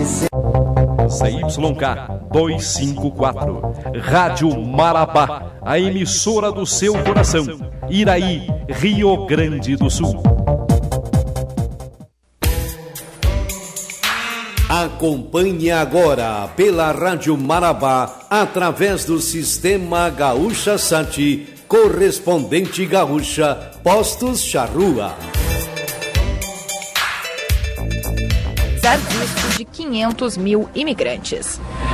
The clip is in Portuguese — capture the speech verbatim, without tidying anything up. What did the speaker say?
C Y K duzentos e cinquenta e quatro, Rádio Marabá, a emissora do seu coração, Iraí, Rio Grande do Sul. Acompanhe agora pela Rádio Marabá, através do Sistema Gaúcha Sat, correspondente Gaúcha, Postos Charrua. Serviço de quinhentos mil imigrantes.